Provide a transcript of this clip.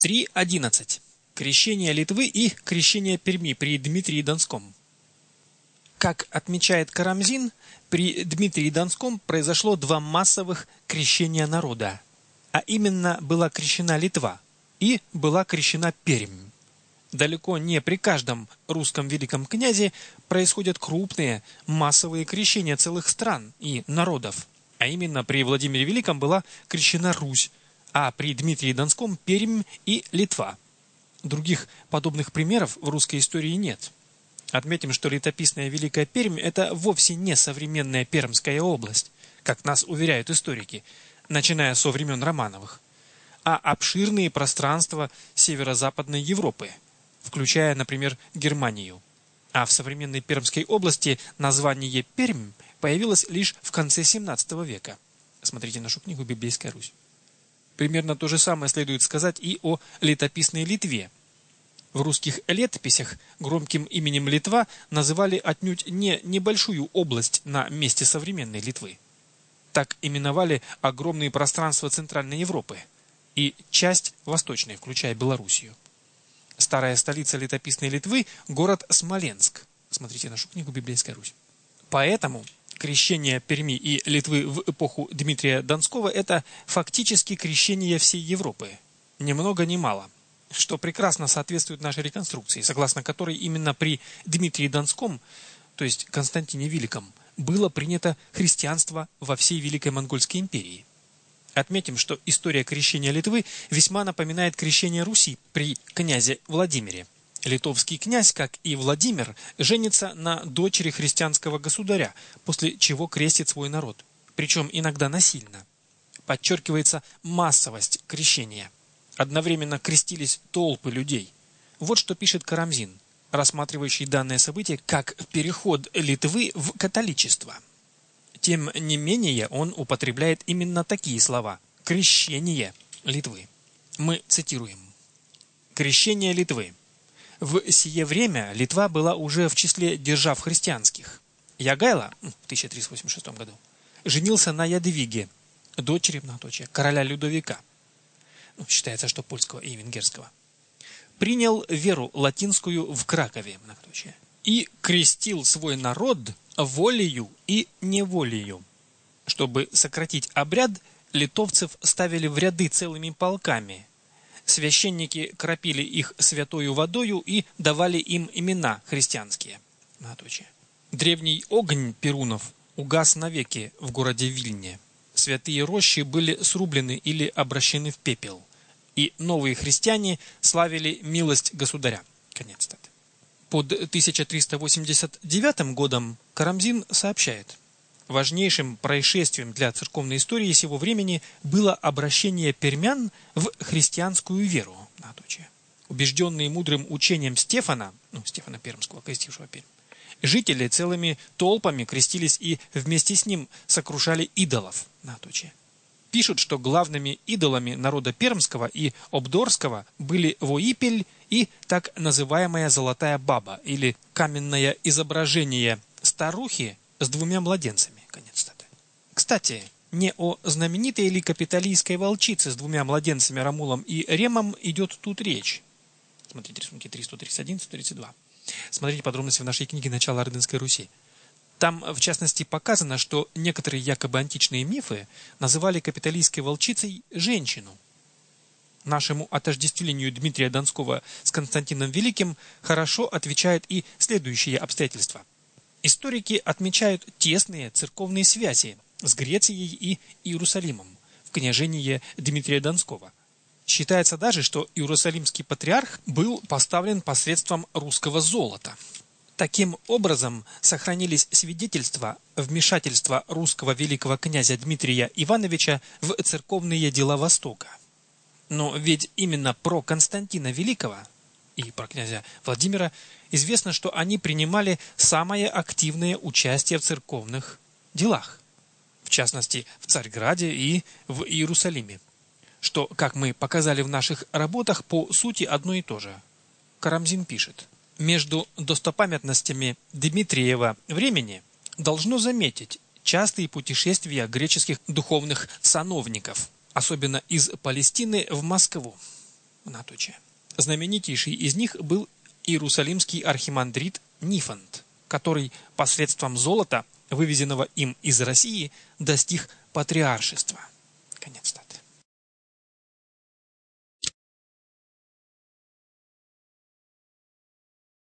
3.11. Крещение Литвы и крещение Перми при Дмитрии Донском. Как отмечает Карамзин, при Дмитрии Донском произошло два массовых крещения народа, а именно была крещена Литва и была крещена Пермь. Далеко не при каждом русском великом князе происходят крупные массовые крещения целых стран и народов, а именно при Владимире Великом была крещена Русь, а при Дмитрии Донском Пермь и Литва. Других подобных примеров в русской истории нет. Отметим, что летописная Великая Пермь – это вовсе не современная Пермская область, как нас уверяют историки, начиная со времен Романовых, а обширные пространства северо-западной Европы, включая, например, Германию. А в современной Пермской области название Пермь появилось лишь в конце 17 века. Смотрите нашу книгу «Библейская Русь». Примерно то же самое следует сказать и о летописной Литве. В русских летописях громким именем Литва называли отнюдь не небольшую область на месте современной Литвы. Так именовали огромные пространства Центральной Европы и часть Восточной, включая Белоруссию. Старая столица летописной Литвы – город Смоленск. Смотрите нашу книгу «Библейская Русь». Поэтому крещение Перми и Литвы в эпоху Дмитрия Донского – это фактически крещение всей Европы. Ни много ни мало. Что прекрасно соответствует нашей реконструкции, согласно которой именно при Дмитрии Донском, то есть Константине Великом, было принято христианство во всей Великой Монгольской империи. Отметим, что история крещения Литвы весьма напоминает крещение Руси при князе Владимире. Литовский князь, как и Владимир, женится на дочери христианского государя, после чего крестит свой народ, причем иногда насильно. Подчеркивается массовость крещения. Одновременно крестились толпы людей. Вот что пишет Карамзин, рассматривающий данное событие как переход Литвы в католичество. Тем не менее, он употребляет именно такие слова – «крещение Литвы». Мы цитируем. «Крещение Литвы. В сие время Литва была уже в числе держав христианских. Ягайло в 1386 году женился на Ядвиге, дочери короля Людовика, считается, что польского и венгерского, принял веру латинскую в Кракове, и крестил свой народ волею и неволею. Чтобы сократить обряд, литовцев ставили в ряды целыми полками. Священники кропили их святою водою и давали им имена христианские. Древний огонь перунов угас навеки в городе Вильне. Святые рощи были срублены или обращены в пепел. И новые христиане славили милость государя. Конец цитаты. Под 1389 годом Карамзин сообщает: важнейшим происшествием для церковной истории сего времени было обращение пермян в христианскую веру. Убежденные мудрым учением Стефана Пермского, крестившего Пермь, жители целыми толпами крестились и вместе с ним сокрушали идолов. Пишут, что главными идолами народа Пермского и Обдорского были Воипель и так называемая Золотая Баба, или каменное изображение старухи с двумя младенцами. Конец цитаты. Кстати, не о знаменитой ли капитолийской волчице с двумя младенцами Ромулом и Ремом идет тут речь. Смотрите рисунки 331-132. Смотрите подробности в нашей книге «Начало Ордынской Руси». Там, в частности, показано, что некоторые якобы античные мифы называли капитолийской волчицей женщину. Нашему отождествлению Дмитрия Донского с Константином Великим хорошо отвечают и следующие обстоятельства. Историки отмечают тесные церковные связи с Грецией и Иерусалимом в княжении Дмитрия Донского. Считается даже, что Иерусалимский патриарх был поставлен посредством русского золота. Таким образом, сохранились свидетельства вмешательства русского великого князя Дмитрия Ивановича в церковные дела Востока. Но ведь именно про Константина Великого и про князя Владимира известно, что они принимали самое активное участие в церковных делах, в частности, в Царьграде и в Иерусалиме, что, как мы показали в наших работах, по сути одно и то же. Карамзин пишет: между достопамятностями Дмитриева времени должно заметить частые путешествия греческих духовных сановников, особенно из Палестины в Москву. Многоточие. Знаменитейший из них был иерусалимский архимандрит Нифонт, который посредством золота, вывезенного им из России, достиг патриаршества. Конец-то.